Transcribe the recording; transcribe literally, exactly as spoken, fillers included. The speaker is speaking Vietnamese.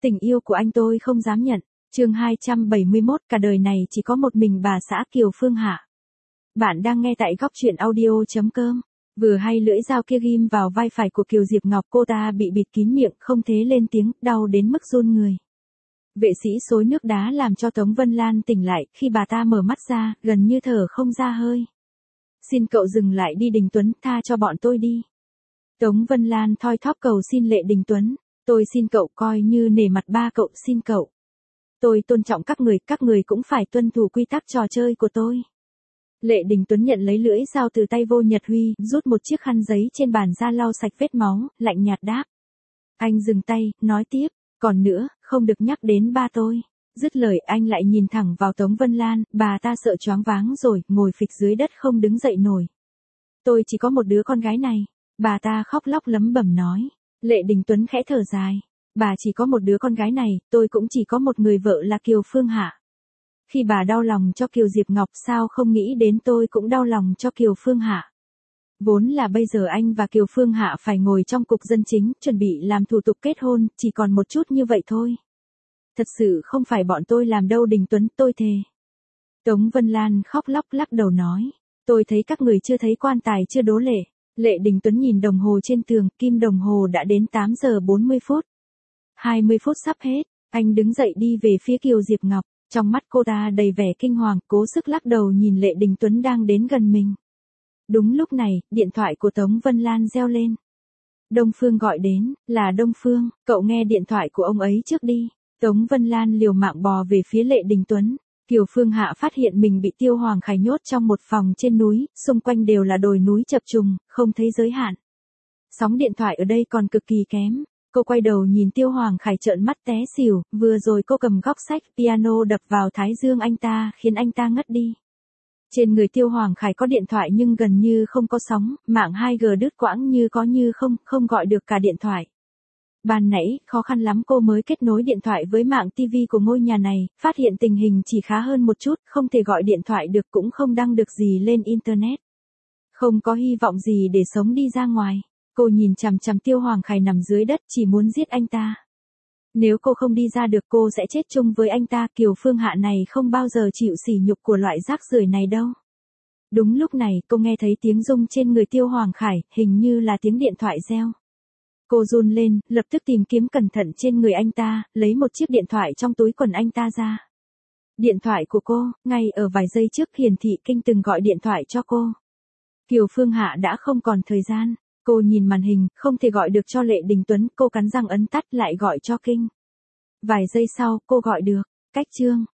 Tình yêu của anh tôi không dám nhận. Chương hai trăm bảy mươi mốt, cả đời này chỉ có một mình bà xã Kiều Phương Hạ. Bạn đang nghe tại góc truyện audio chấm com. Vừa hay lưỡi dao kia ghim vào vai phải của Kiều Diệp Ngọc, cô ta bị bịt kín miệng, không thể lên tiếng, đau đến mức run người. Vệ sĩ xối nước đá làm cho Tống Vân Lan tỉnh lại, khi bà ta mở mắt ra, gần như thở không ra hơi. Xin cậu dừng lại đi Đình Tuấn, tha cho bọn tôi đi. Tống Vân Lan thoi thóp cầu xin Lệ Đình Tuấn, tôi xin cậu, coi như nể mặt ba cậu, xin cậu. Tôi tôn trọng các người, các người cũng phải tuân thủ quy tắc trò chơi của tôi. Lệ Đình Tuấn nhận lấy lưỡi dao từ tay Vô Nhật Huy, rút một chiếc khăn giấy trên bàn ra lau sạch vết máu, lạnh nhạt đáp. Anh dừng tay, nói tiếp, còn nữa, không được nhắc đến ba tôi. Dứt lời anh lại nhìn thẳng vào Tống Vân Lan, bà ta sợ choáng váng rồi, ngồi phịch dưới đất không đứng dậy nổi. Tôi chỉ có một đứa con gái này. Bà ta khóc lóc lấm bẩm nói. Lệ Đình Tuấn khẽ thở dài. Bà chỉ có một đứa con gái này, tôi cũng chỉ có một người vợ là Kiều Phương Hạ. Khi bà đau lòng cho Kiều Diệp Ngọc, sao không nghĩ đến tôi cũng đau lòng cho Kiều Phương Hạ. Vốn là bây giờ anh và Kiều Phương Hạ phải ngồi trong cục dân chính, chuẩn bị làm thủ tục kết hôn, chỉ còn một chút như vậy thôi. Thật sự không phải bọn tôi làm đâu Đình Tuấn, tôi thề. Tống Vân Lan khóc lóc lắc đầu nói. Tôi thấy các người chưa thấy quan tài chưa đố lệ. Lệ Đình Tuấn nhìn đồng hồ trên tường, kim đồng hồ đã đến tám giờ bốn mươi phút. hai mươi phút sắp hết, anh đứng dậy đi về phía Kiều Diệp Ngọc, trong mắt cô ta đầy vẻ kinh hoàng, cố sức lắc đầu nhìn Lệ Đình Tuấn đang đến gần mình. Đúng lúc này, điện thoại của Tống Vân Lan reo lên. Đông Phương gọi đến, là Đông Phương, cậu nghe điện thoại của ông ấy trước đi. Tống Vân Lan liều mạng bò về phía Lệ Đình Tuấn. Kiều Phương Hạ phát hiện mình bị Tiêu Hoàng Khải nhốt trong một phòng trên núi, xung quanh đều là đồi núi chập trùng, không thấy giới hạn. Sóng điện thoại ở đây còn cực kỳ kém. Cô quay đầu nhìn Tiêu Hoàng Khải trợn mắt té xỉu, vừa rồi cô cầm góc sách piano đập vào thái dương anh ta, khiến anh ta ngất đi. Trên người Tiêu Hoàng Khải có điện thoại nhưng gần như không có sóng, mạng hai G đứt quãng như có như không, không gọi được cả điện thoại. Ban nãy, khó khăn lắm cô mới kết nối điện thoại với mạng ti vi của ngôi nhà này, phát hiện tình hình chỉ khá hơn một chút, không thể gọi điện thoại được cũng không đăng được gì lên Internet. Không có hy vọng gì để sống đi ra ngoài. Cô nhìn chằm chằm Tiêu Hoàng Khải nằm dưới đất, chỉ muốn giết anh ta. Nếu cô không đi ra được cô sẽ chết chung với anh ta, Kiều Phương Hạ này không bao giờ chịu sỉ nhục của loại rác rưởi này đâu. Đúng lúc này, cô nghe thấy tiếng rung trên người Tiêu Hoàng Khải, hình như là tiếng điện thoại reo. Cô run lên, lập tức tìm kiếm cẩn thận trên người anh ta, lấy một chiếc điện thoại trong túi quần anh ta ra. Điện thoại của cô, ngay ở vài giây trước hiển thị Kinh từng gọi điện thoại cho cô. Kiều Phương Hạ đã không còn thời gian. Cô nhìn màn hình, không thể gọi được cho Lệ Đình Tuấn, cô cắn răng ấn tắt lại gọi cho Kinh. Vài giây sau, cô gọi được. Cách chương.